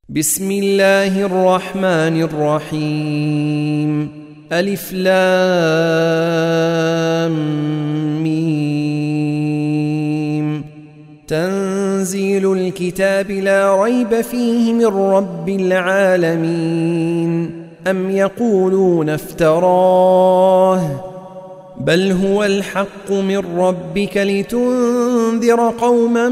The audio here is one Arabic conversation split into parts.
بسم الله الرحمن الرحيم. ألف لام ميم. تنزيل الكتاب لا ريب فيه من رب العالمين. أم يقولون افتراه بل هو الحق من ربك لتنذر قوما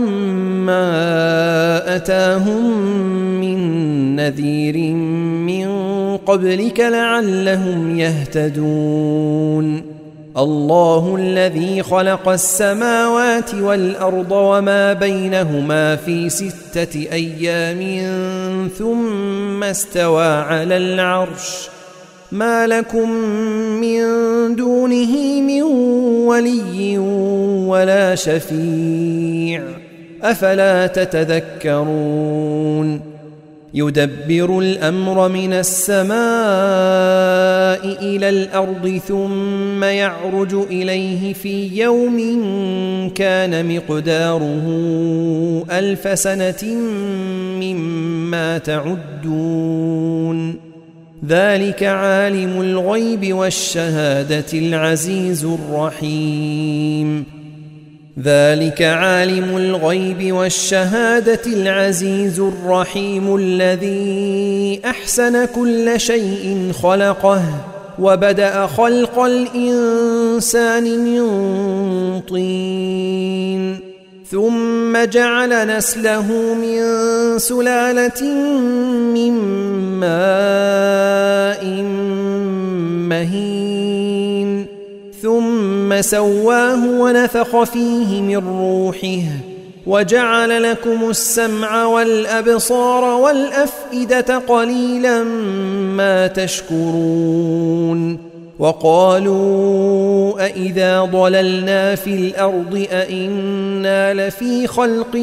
ما أتاهم من نذير من قبلك لعلهم يهتدون. الله الذي خلق السماوات والأرض وما بينهما في 6 أيام ثم استوى على العرش ما لكم من دونه من ولي ولا شفيع أفلا تتذكرون. يدبر الأمر من السماء إلى الأرض ثم يعرج إليه في يوم كان مقداره 1000 سنة مما تعدون. ذلك عالم الغيب والشهادة العزيز الرحيم. ذلك عالم الغيب والشهادة العزيز الرحيم الذي أحسن كل شيء خلقه وبدأ خلق الإنسان من طين ثم جعل نسله من سلالة من ماء مهين ثم سواه ونفخ فيه من روحه وجعل لكم السمع والأبصار والأفئدة قليلا ما تشكرون. وقالوا أإذا ضللنا في الأرض أإنا لفي خلق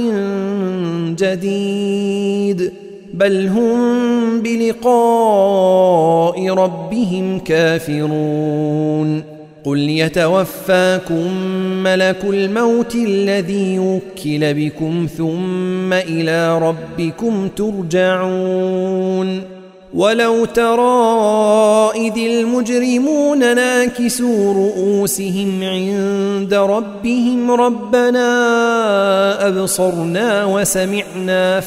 جديد بل هم بلقاء ربهم كافرون. قل يتوفاكم ملك الموت الذي وكل بكم ثم إلى ربكم ترجعون. ولو ترى إذ المجرمون ناكسوا رؤوسهم عند ربهم ربنا أبصرنا وسمعنا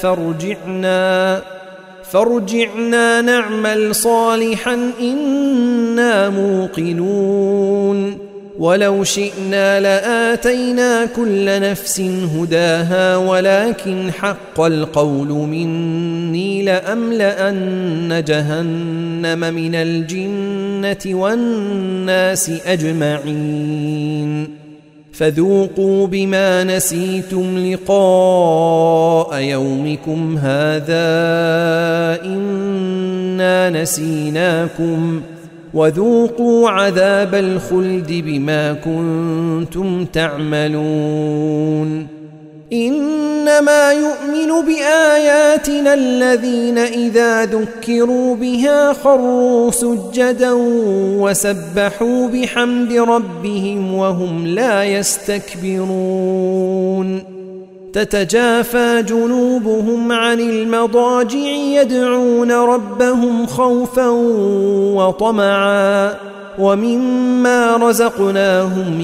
فارجعنا نعمل صالحا إنا موقنون. ولو شئنا لآتينا كل نفس هداها ولكن حق القول مني لأملأن جهنم من الجنة والناس أجمعين. فذوقوا بما نسيتم لقاء يومكم هذا إنا نسيناكم وذوقوا عذاب الخلد بما كنتم تعملون. إنما يؤمن بآياتنا الذين إذا ذكروا بها خروا سجدا وسبحوا بحمد ربهم وهم لا يستكبرون. تتجافى جنوبهم عن المضاجع يدعون ربهم خوفا وطمعا ومما رزقناهم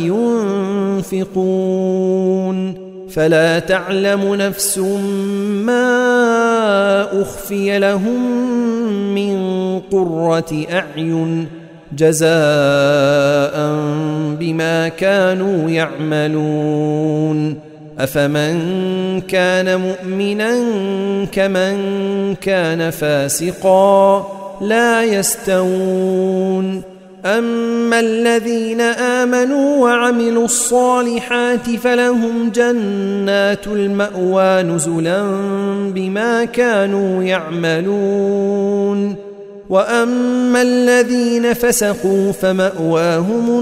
ينفقون. فلا تعلم نفس ما أخفي لهم من قرة أعين جزاء بما كانوا يعملون. أفمن كان مؤمنا كمن كان فاسقا لا يستوون. أما الذين آمنوا وعملوا الصالحات فلهم جنات المأوى نزلا بما كانوا يعملون. وأما الذين فسقوا فمأواهم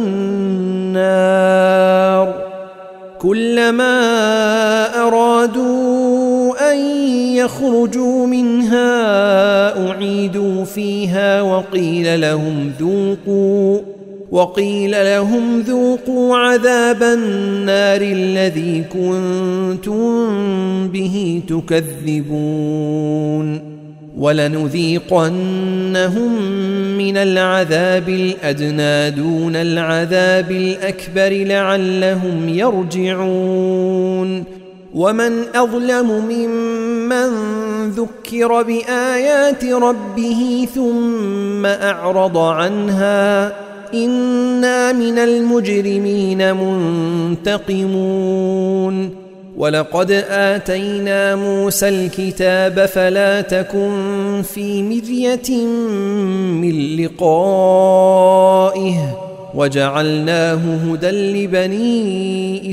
النار كلما أرادوا أن يخرجوا منها أعيدوا فيها وقيل لهم ذوقوا عذاب النار الذي كنتم به تكذبون. ولنذيقنهم من العذاب الأدنى دون العذاب الأكبر لعلهم يرجعون ومن أظلم ممن ذكر بآيات ربه ثم أعرض عنها إنا من المجرمين منتقمون ولقد آتينا موسى الكتاب فلا تكن في مرية من لقائه وجعلناه هدى لبني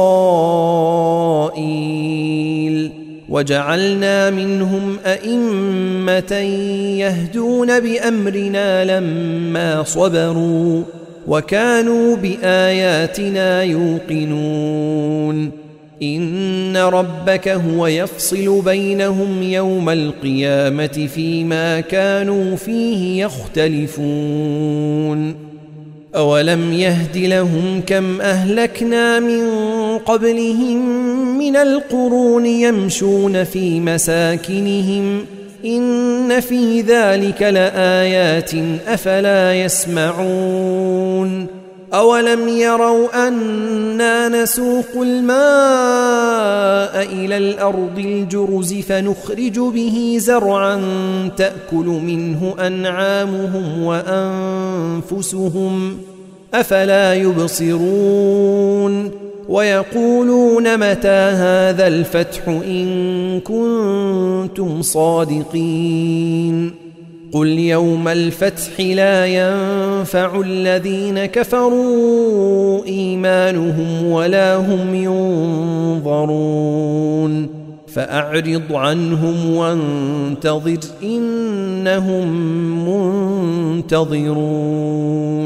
إسرائيل وجعلنا منهم أئمة يهدون بأمرنا لما صبروا وكانوا بآياتنا يوقنون إن ربك هو يفصل بينهم يوم القيامة فيما كانوا فيه يختلفون أولم يهد لهم كم أهلكنا من قبلهم من القرون يمشون في مساكنهم إن في ذلك لآيات أفلا يسمعون أولم يروا أنا نسوق الماء إلى الأرض الجرز فنخرج به زرعا تأكل منه أنعامهم وأنفسهم أفلا يبصرون ويقولون متى هذا الفتح إن كنتم صادقين قل يوم الفتح لا ينفع الذين كفروا إيمانهم ولا هم ينظرون فأعرض عنهم وانتظر إنهم منتظرون